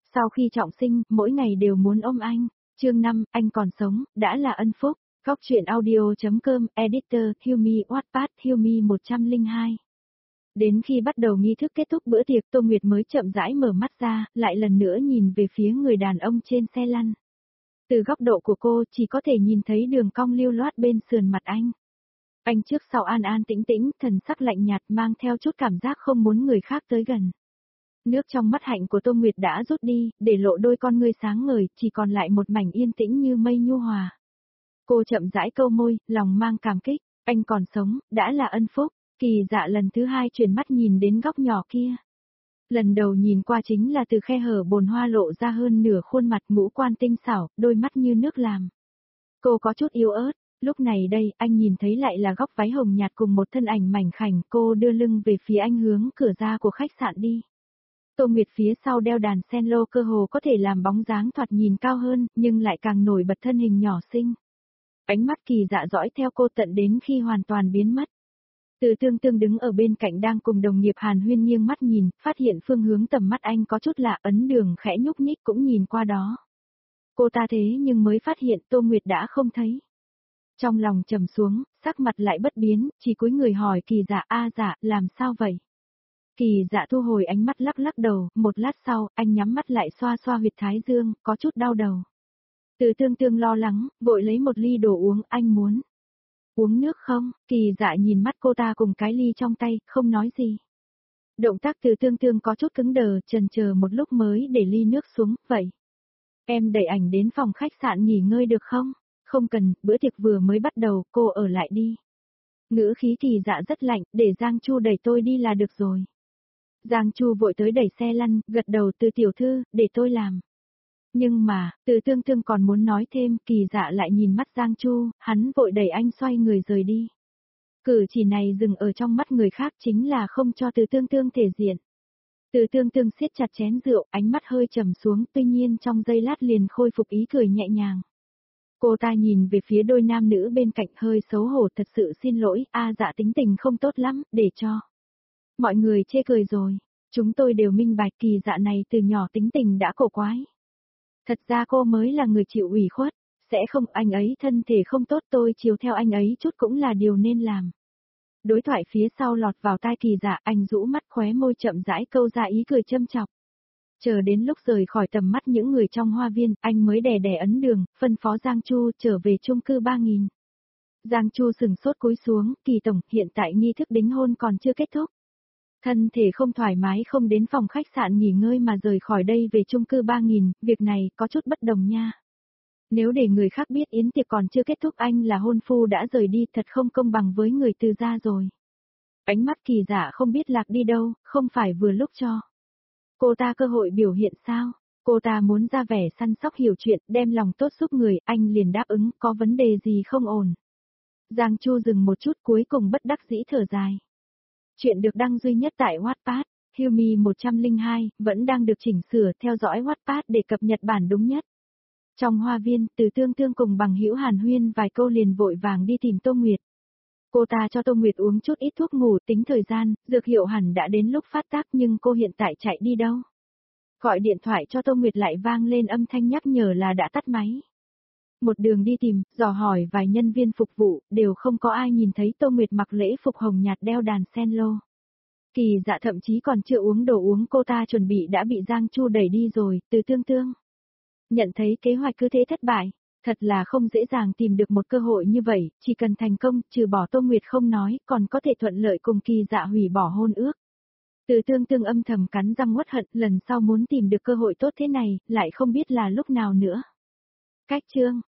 Sau khi trọng sinh, mỗi ngày đều muốn ôm anh. Chương 5, anh còn sống, đã là ân phúc. Góc truyện audio.com, editor, Hilmi Wattpad, Hilmi 102. Đến khi bắt đầu nghi thức kết thúc bữa tiệc, Tô Nguyệt mới chậm rãi mở mắt ra, lại lần nữa nhìn về phía người đàn ông trên xe lăn. Từ góc độ của cô, chỉ có thể nhìn thấy đường cong lưu loát bên sườn mặt anh. Anh trước sau an an tĩnh tĩnh, thần sắc lạnh nhạt mang theo chút cảm giác không muốn người khác tới gần. Nước trong mắt hạnh của Tô Nguyệt đã rút đi, để lộ đôi con ngươi sáng ngời, chỉ còn lại một mảnh yên tĩnh như mây nhu hòa. Cô chậm rãi câu môi, lòng mang cảm kích, anh còn sống, đã là ân phúc. Kỳ Dạ lần thứ hai chuyển mắt nhìn đến góc nhỏ kia. Lần đầu nhìn qua chính là từ khe hở bồn hoa lộ ra hơn nửa khuôn mặt ngũ quan tinh xảo, đôi mắt như nước làm. Cô có chút yếu ớt, lúc này đây anh nhìn thấy lại là góc váy hồng nhạt cùng một thân ảnh mảnh khảnh, cô đưa lưng về phía anh hướng cửa ra của khách sạn đi. Tô Nguyệt phía sau đeo đàn cello cơ hồ có thể làm bóng dáng thoạt nhìn cao hơn, nhưng lại càng nổi bật thân hình nhỏ xinh. Ánh mắt Kỳ Dạ dõi theo cô tận đến khi hoàn toàn biến mất. Từ Tương đứng ở bên cạnh đang cùng đồng nghiệp Hàn Huyên nghiêng mắt nhìn, phát hiện phương hướng tầm mắt anh có chút lạ, ấn đường khẽ nhúc nhích cũng nhìn qua đó. Cô ta thế nhưng mới phát hiện Tô Nguyệt đã không thấy. Trong lòng trầm xuống, sắc mặt lại bất biến, chỉ cúi người hỏi Kỳ Dạ, dạ, làm sao vậy? Kỳ Dạ thu hồi ánh mắt lắc lắc đầu, một lát sau, anh nhắm mắt lại xoa xoa huyệt thái dương, có chút đau đầu. Từ Tương lo lắng, vội lấy một ly đồ uống, anh muốn uống nước không? Kỳ Dạ nhìn mắt cô ta cùng cái ly trong tay, không nói gì. Động tác Từ Tương có chút cứng đờ, chần chờ một lúc mới để ly nước xuống, vậy. Em đẩy ảnh đến phòng khách sạn nghỉ ngơi được không? Không cần, bữa tiệc vừa mới bắt đầu, cô ở lại đi. Ngữ khí Kỳ Dạ rất lạnh, để Giang Chu đẩy tôi đi là được rồi. Giang Chu vội tới đẩy xe lăn, gật đầu, Từ tiểu thư, để tôi làm. Nhưng mà, Từ Tương còn muốn nói thêm, Kỳ Dạ lại nhìn mắt Giang Chu, hắn vội đẩy anh xoay người rời đi. Cử chỉ này dừng ở trong mắt người khác chính là không cho Từ Tương thể diện. Từ Tương siết chặt chén rượu, ánh mắt hơi trầm xuống, tuy nhiên trong giây lát liền khôi phục ý cười nhẹ nhàng. Cô ta nhìn về phía đôi nam nữ bên cạnh hơi xấu hổ, thật sự xin lỗi, dạ tính tình không tốt lắm, để cho mọi người chê cười rồi. Chúng tôi đều minh bạch Kỳ Dạ này từ nhỏ tính tình đã cổ quái. Thật ra cô mới là người chịu ủy khuất, sẽ không, anh ấy thân thể không tốt, tôi chiều theo anh ấy chút cũng là điều nên làm. Đối thoại phía sau lọt vào tai Kỳ Dạ, anh rũ mắt khóe môi chậm rãi câu ra ý cười châm chọc. Chờ đến lúc rời khỏi tầm mắt những người trong hoa viên, anh mới đè ấn đường, phân phó Giang Chu trở về chung cư 3000. Giang Chu sừng sốt cúi xuống, Kỳ tổng, hiện tại nghi thức đính hôn còn chưa kết thúc. Thân thể không thoải mái không đến phòng khách sạn nghỉ ngơi mà rời khỏi đây về chung cư 3000, việc này có chút bất đồng nha. Nếu để người khác biết yến tiệc còn chưa kết thúc anh là hôn phu đã rời đi, thật không công bằng với người từ gia rồi. Ánh mắt Kỳ Dạ không biết lạc đi đâu, không phải vừa lúc cho cô ta cơ hội biểu hiện sao? Cô ta muốn ra vẻ săn sóc hiểu chuyện, đem lòng tốt giúp người, anh liền đáp ứng, có vấn đề gì không ổn. Giang Chu dừng một chút cuối cùng bất đắc dĩ thở dài. Chuyện được đăng duy nhất tại Wattpad, Hilmi 102, vẫn đang được chỉnh sửa, theo dõi Wattpad để cập nhật bản đúng nhất. Trong hoa viên, Từ Tương cùng bằng hữu Hàn Huyên vài câu liền vội vàng đi tìm Tô Nguyệt. Cô ta cho Tô Nguyệt uống chút ít thuốc ngủ, tính thời gian, dược hiệu hẳn đã đến lúc phát tác nhưng cô hiện tại chạy đi đâu. Gọi điện thoại cho Tô Nguyệt lại vang lên âm thanh nhắc nhở là đã tắt máy. Một đường đi tìm, dò hỏi vài nhân viên phục vụ, đều không có ai nhìn thấy Tô Nguyệt mặc lễ phục hồng nhạt đeo đàn cello. Kỳ Dạ thậm chí còn chưa uống đồ uống cô ta chuẩn bị đã bị Giang Chu đẩy đi rồi, Từ Tương. Nhận thấy kế hoạch cứ thế thất bại, thật là không dễ dàng tìm được một cơ hội như vậy, chỉ cần thành công, trừ bỏ Tô Nguyệt không nói, còn có thể thuận lợi cùng Kỳ Dạ hủy bỏ hôn ước. Từ Tương âm thầm cắn răng uất hận, lần sau muốn tìm được cơ hội tốt thế này, lại không biết là lúc nào nữa. Cách chương